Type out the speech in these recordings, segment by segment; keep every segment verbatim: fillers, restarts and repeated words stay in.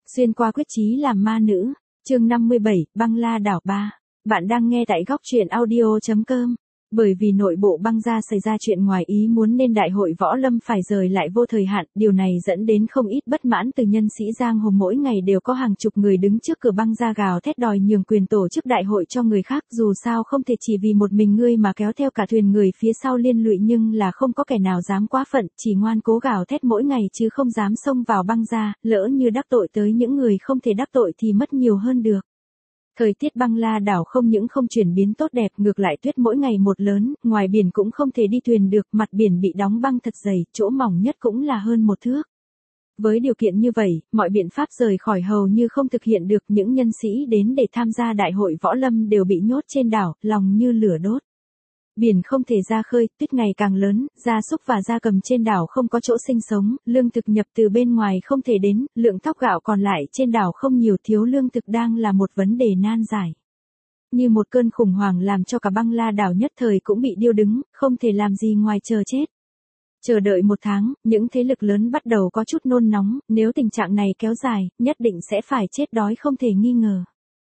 Xuyên qua quyết chí làm ma nữ, chương năm mươi bảy, băng la đảo ba. Bạn đang nghe tại góc truyện audio chấm com. Bởi vì nội bộ băng gia xảy ra chuyện ngoài ý muốn nên đại hội võ lâm phải rời lại vô thời hạn, điều này dẫn đến không ít bất mãn từ nhân sĩ giang hồ, mỗi ngày đều có hàng chục người đứng trước cửa băng gia gào thét đòi nhường quyền tổ chức đại hội cho người khác, dù sao không thể chỉ vì một mình ngươi mà kéo theo cả thuyền người phía sau liên lụy, nhưng là không có kẻ nào dám quá phận, chỉ ngoan cố gào thét mỗi ngày chứ không dám xông vào băng gia, lỡ như đắc tội tới những người không thể đắc tội thì mất nhiều hơn được. Thời tiết băng la đảo không những không chuyển biến tốt đẹp, ngược lại tuyết mỗi ngày một lớn, ngoài biển cũng không thể đi thuyền được, mặt biển bị đóng băng thật dày, chỗ mỏng nhất cũng là hơn một thước. Với điều kiện như vậy, mọi biện pháp rời khỏi hầu như không thực hiện được, những nhân sĩ đến để tham gia đại hội võ lâm đều bị nhốt trên đảo, lòng như lửa đốt. Biển không thể ra khơi, tuyết ngày càng lớn, gia súc và gia cầm trên đảo không có chỗ sinh sống, lương thực nhập từ bên ngoài không thể đến, lượng thóc gạo còn lại trên đảo không nhiều, thiếu lương thực đang là một vấn đề nan giải. Như một cơn khủng hoảng làm cho cả băng la đảo nhất thời cũng bị điêu đứng, không thể làm gì ngoài chờ chết. Chờ đợi một tháng, những thế lực lớn bắt đầu có chút nôn nóng, nếu tình trạng này kéo dài, nhất định sẽ phải chết đói không thể nghi ngờ.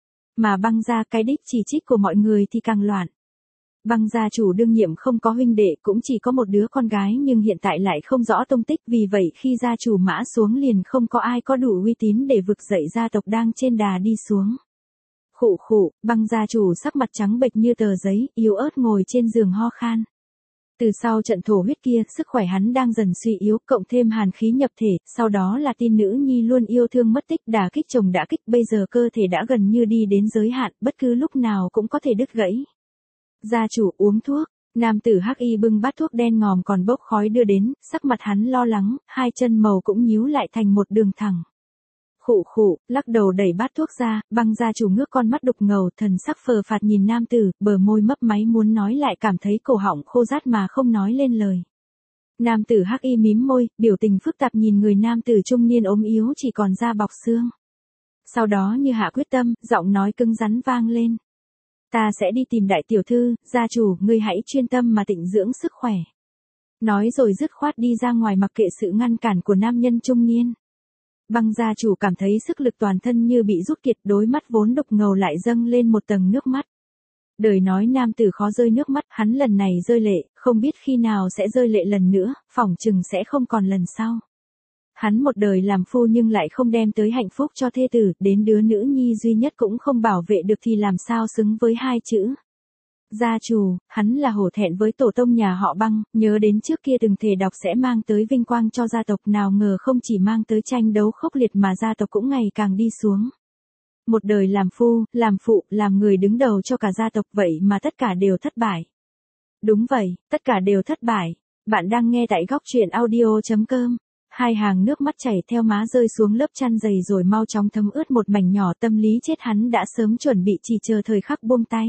Mà băng gia cái đích chỉ trích của mọi người thì càng loạn. Băng gia chủ đương nhiệm không có huynh đệ, cũng chỉ có một đứa con gái, nhưng hiện tại lại không rõ tung tích, vì vậy khi gia chủ mã xuống liền không có ai có đủ uy tín để vực dậy gia tộc đang trên đà đi xuống. Khụ khụ, băng gia chủ sắc mặt trắng bệch như tờ giấy, yếu ớt ngồi trên giường ho khan. Từ sau trận thổ huyết kia, sức khỏe hắn đang dần suy yếu, cộng thêm hàn khí nhập thể, sau đó là tin nữ nhi luôn yêu thương mất tích, đả kích chồng đả kích, bây giờ cơ thể đã gần như đi đến giới hạn, bất cứ lúc nào cũng có thể đứt gãy. Gia chủ uống thuốc, nam tử hắc y bưng bát thuốc đen ngòm còn bốc khói đưa đến, sắc mặt hắn lo lắng, hai chân màu cũng nhíu lại thành một đường thẳng. Khụ khụ, lắc đầu đẩy bát thuốc ra, băng gia chủ ngước con mắt đục ngầu, thần sắc phờ phạt nhìn nam tử, bờ môi mấp máy muốn nói lại cảm thấy cổ họng khô rát mà không nói lên lời. Nam tử hắc y mím môi, biểu tình phức tạp nhìn người nam tử trung niên ốm yếu chỉ còn da bọc xương. Sau đó như hạ quyết tâm, giọng nói cứng rắn vang lên. Ta sẽ đi tìm đại tiểu thư, gia chủ, ngươi hãy chuyên tâm mà tịnh dưỡng sức khỏe. Nói rồi dứt khoát đi ra ngoài mặc kệ sự ngăn cản của nam nhân trung niên. Băng gia chủ cảm thấy sức lực toàn thân như bị rút kiệt, đôi mắt vốn đục ngầu lại dâng lên một tầng nước mắt. Đời nói nam tử khó rơi nước mắt, hắn lần này rơi lệ, không biết khi nào sẽ rơi lệ lần nữa, phỏng chừng sẽ không còn lần sau. Hắn một đời làm phu nhưng lại không đem tới hạnh phúc cho thê tử, đến đứa nữ nhi duy nhất cũng không bảo vệ được thì làm sao xứng với hai chữ. Gia chủ, hắn là hổ thẹn với tổ tông nhà họ Băng, nhớ đến trước kia từng thề đọc sẽ mang tới vinh quang cho gia tộc, nào ngờ không chỉ mang tới tranh đấu khốc liệt mà gia tộc cũng ngày càng đi xuống. Một đời làm phu, làm phụ, làm người đứng đầu cho cả gia tộc, vậy mà tất cả đều thất bại. Đúng vậy, tất cả đều thất bại. Bạn đang nghe tại góc truyện audio chấm com. Hai hàng nước mắt chảy theo má rơi xuống lớp chăn dày rồi mau chóng thấm ướt một mảnh nhỏ, tâm lý chết hắn đã sớm chuẩn bị, chỉ chờ thời khắc buông tay.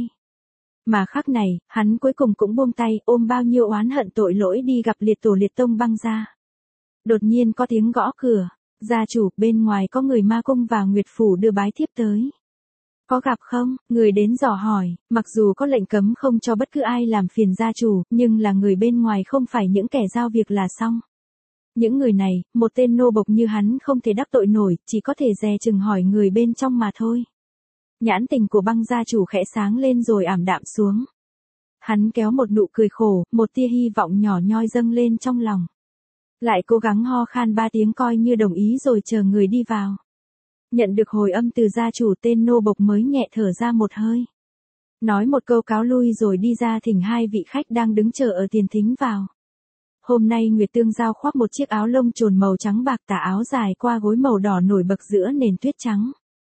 Mà khắc này, hắn cuối cùng cũng buông tay, ôm bao nhiêu oán hận tội lỗi đi gặp liệt tổ liệt tông băng gia. Đột nhiên có tiếng gõ cửa, gia chủ, bên ngoài có người ma cung và Nguyệt Phủ đưa bái thiếp tới. Có gặp không? Người đến dò hỏi, mặc dù có lệnh cấm không cho bất cứ ai làm phiền gia chủ, nhưng là người bên ngoài không phải những kẻ giao việc là xong. Những người này, một tên nô bộc như hắn không thể đắc tội nổi, chỉ có thể dè chừng hỏi người bên trong mà thôi. Nhãn tình của băng gia chủ khẽ sáng lên rồi ảm đạm xuống. Hắn kéo một nụ cười khổ, một tia hy vọng nhỏ nhoi dâng lên trong lòng. Lại cố gắng ho khan ba tiếng coi như đồng ý rồi chờ người đi vào. Nhận được hồi âm từ gia chủ, tên nô bộc mới nhẹ thở ra một hơi. Nói một câu cáo lui rồi đi ra thỉnh hai vị khách đang đứng chờ ở tiền thính vào. Hôm nay Nguyệt Tương Giao khoác một chiếc áo lông trồn màu trắng bạc, tà áo dài qua gối màu đỏ nổi bật giữa nền tuyết trắng.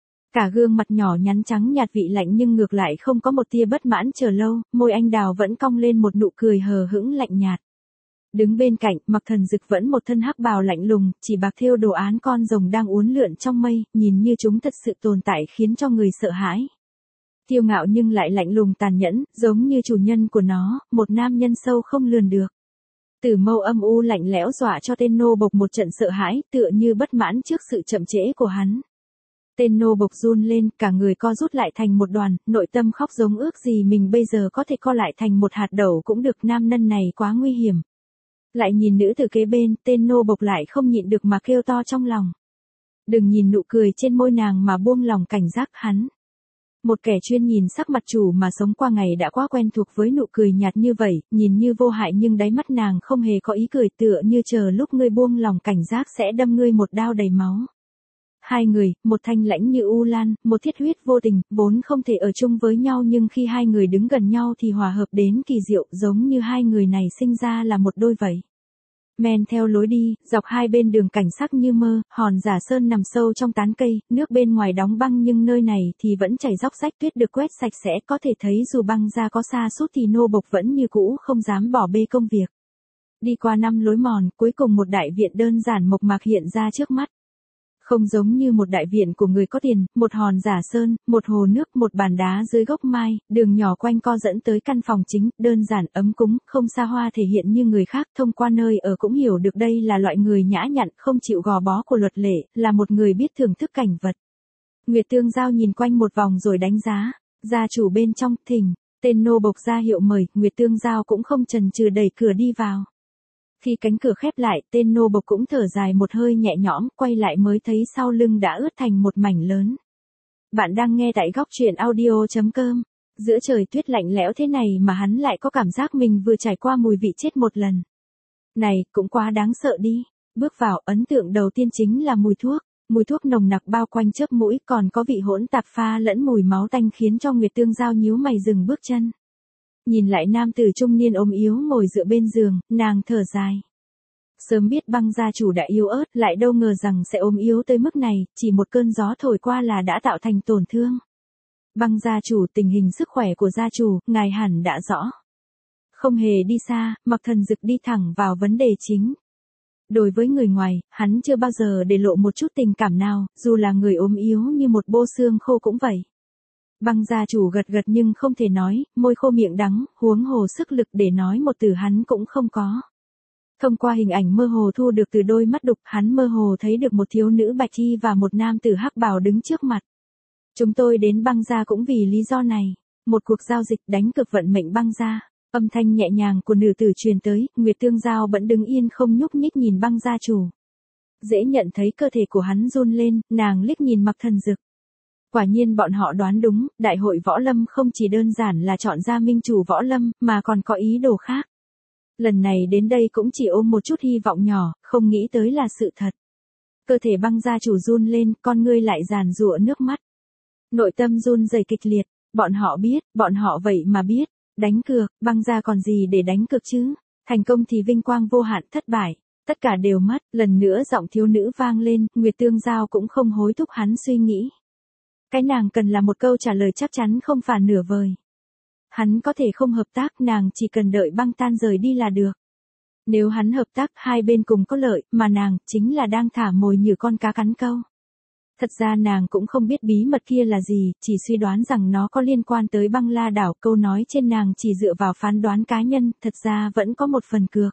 Cả gương mặt nhỏ nhắn trắng nhạt vị lạnh nhưng ngược lại không có một tia bất mãn, chờ lâu, môi anh đào vẫn cong lên một nụ cười hờ hững lạnh nhạt. Đứng bên cạnh, Mặc Thần Dực vẫn một thân hắc bào lạnh lùng, chỉ bạc thêu đồ án con rồng đang uốn lượn trong mây, nhìn như chúng thật sự tồn tại khiến cho người sợ hãi. Kiêu ngạo nhưng lại lạnh lùng tàn nhẫn, giống như chủ nhân của nó, một nam nhân sâu không lường được. Tử mâu âm u lạnh lẽo dọa cho tên nô bộc một trận sợ hãi, tựa như bất mãn trước sự chậm trễ của hắn. Tên nô bộc run lên, cả người co rút lại thành một đoàn, nội tâm khóc giống ước gì mình bây giờ có thể co lại thành một hạt đậu cũng được, nam nhân này quá nguy hiểm. Lại nhìn nữ từ kế bên, tên nô bộc lại không nhịn được mà kêu to trong lòng. Đừng nhìn nụ cười trên môi nàng mà buông lòng cảnh giác hắn. Một kẻ chuyên nhìn sắc mặt chủ mà sống qua ngày đã quá quen thuộc với nụ cười nhạt như vậy, nhìn như vô hại nhưng đáy mắt nàng không hề có ý cười, tựa như chờ lúc ngươi buông lòng cảnh giác sẽ đâm ngươi một đao đầy máu. Hai người, một thanh lãnh như u lan, một thiết huyết vô tình, vốn không thể ở chung với nhau nhưng khi hai người đứng gần nhau thì hòa hợp đến kỳ diệu, giống như hai người này sinh ra là một đôi vậy. Men theo lối đi, dọc hai bên đường cảnh sắc như mơ, hòn giả sơn nằm sâu trong tán cây, nước bên ngoài đóng băng nhưng nơi này thì vẫn chảy róc rách, tuyết được quét sạch sẽ, có thể thấy dù băng ra có xa sút thì nô bộc vẫn như cũ không dám bỏ bê công việc. Đi qua năm lối mòn, cuối cùng một đại viện đơn giản mộc mạc hiện ra trước mắt. Không giống như một đại viện của người có tiền, một hòn giả sơn, một hồ nước, một bàn đá dưới gốc mai, đường nhỏ quanh co dẫn tới căn phòng chính, đơn giản ấm cúng, không xa hoa thể hiện như người khác, thông qua nơi ở cũng hiểu được đây là loại người nhã nhặn, không chịu gò bó của luật lệ, là một người biết thưởng thức cảnh vật. Nguyệt Tương Giao nhìn quanh một vòng rồi đánh giá, gia chủ bên trong, thỉnh, tên nô bộc ra hiệu mời, Nguyệt Tương Giao cũng không chần chừ đẩy cửa đi vào. Khi cánh cửa khép lại, tên nô bộc cũng thở dài một hơi nhẹ nhõm, quay lại mới thấy sau lưng đã ướt thành một mảnh lớn. Bạn đang nghe tại góc truyện audio chấm com. Giữa trời tuyết lạnh lẽo thế này mà hắn lại có cảm giác mình vừa trải qua mùi vị chết một lần. Này, cũng quá đáng sợ đi. Bước vào, ấn tượng đầu tiên chính là mùi thuốc. Mùi thuốc nồng nặc bao quanh chớp mũi, còn có vị hỗn tạp pha lẫn mùi máu tanh khiến cho Nguyệt Tương Giao nhíu mày dừng bước chân. Nhìn lại nam tử trung niên ốm yếu ngồi dựa bên giường, nàng thở dài. Sớm biết Băng gia chủ đã yếu ớt, lại đâu ngờ rằng sẽ ốm yếu tới mức này, chỉ một cơn gió thổi qua là đã tạo thành tổn thương. Băng gia chủ, tình hình sức khỏe của gia chủ, ngài hẳn đã rõ. Không hề đi xa, Mặc Thần Dực đi thẳng vào vấn đề chính. Đối với người ngoài, hắn chưa bao giờ để lộ một chút tình cảm nào, dù là người ốm yếu như một bô xương khô cũng vậy. Băng gia chủ gật gật nhưng không thể nói, môi khô miệng đắng, huống hồ sức lực để nói một từ hắn cũng không có. Thông qua hình ảnh mơ hồ thu được từ đôi mắt đục, hắn mơ hồ thấy được một thiếu nữ bạch y và một nam tử hắc bào đứng trước mặt. Chúng tôi đến Băng gia cũng vì lý do này, một cuộc giao dịch đánh cược vận mệnh Băng gia. Âm thanh nhẹ nhàng của nữ tử truyền tới, Nguyệt Tương Giao vẫn đứng yên không nhúc nhích nhìn Băng gia chủ. Dễ nhận thấy cơ thể của hắn run lên, nàng liếc nhìn Mặc Thần Dực. Quả nhiên bọn họ đoán đúng, đại hội võ lâm không chỉ đơn giản là chọn ra minh chủ võ lâm, mà còn có ý đồ khác. Lần này đến đây cũng chỉ ôm một chút hy vọng nhỏ, không nghĩ tới là sự thật. Cơ thể Băng gia chủ run lên, con ngươi lại giàn giụa nước mắt. Nội tâm run rẩy kịch liệt, bọn họ biết, bọn họ vậy mà biết, đánh cược, Băng gia còn gì để đánh cược chứ, thành công thì vinh quang vô hạn, thất bại, tất cả đều mất. Lần nữa giọng thiếu nữ vang lên, Nguyệt Tương Giao cũng không hối thúc hắn suy nghĩ. Cái nàng cần là một câu trả lời chắc chắn không phản nửa vời. Hắn có thể không hợp tác, nàng chỉ cần đợi Băng tan rời đi là được. Nếu hắn hợp tác, hai bên cùng có lợi, mà nàng, chính là đang thả mồi như con cá cắn câu. Thật ra nàng cũng không biết bí mật kia là gì, chỉ suy đoán rằng nó có liên quan tới Băng La đảo, câu nói trên nàng chỉ dựa vào phán đoán cá nhân, thật ra vẫn có một phần cược.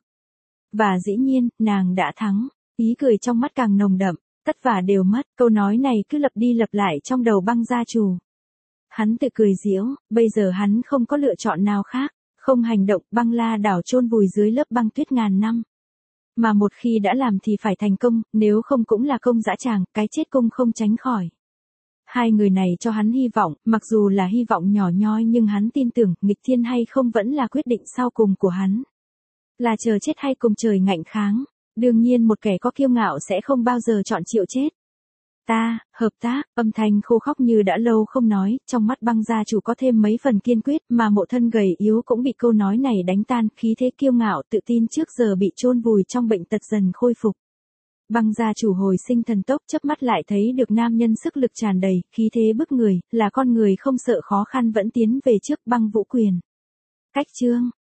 Và dĩ nhiên, nàng đã thắng, ý cười trong mắt càng nồng đậm. Tất vả đều mất, câu nói này cứ lặp đi lặp lại trong đầu Băng gia chủ. Hắn tự cười giễu, bây giờ hắn không có lựa chọn nào khác, không hành động, Băng La đảo chôn vùi dưới lớp băng tuyết ngàn năm. Mà một khi đã làm thì phải thành công, nếu không cũng là công dã tràng, cái chết cũng không tránh khỏi. Hai người này cho hắn hy vọng, mặc dù là hy vọng nhỏ nhoi nhưng hắn tin tưởng, nghịch thiên hay không vẫn là quyết định sau cùng của hắn. Là chờ chết hay cùng trời ngạnh kháng. Đương nhiên một kẻ có kiêu ngạo sẽ không bao giờ chọn chịu chết. Ta, hợp tác, âm thanh khô khóc như đã lâu không nói, trong mắt Băng gia chủ có thêm mấy phần kiên quyết, mà Mộ Thân gầy yếu cũng bị câu nói này đánh tan, khí thế kiêu ngạo tự tin trước giờ bị chôn vùi trong bệnh tật dần khôi phục. Băng gia chủ hồi sinh thần tốc, chớp mắt lại thấy được nam nhân sức lực tràn đầy, khí thế bức người, là con người không sợ khó khăn vẫn tiến về trước. Băng Vũ Quyền. Cách chương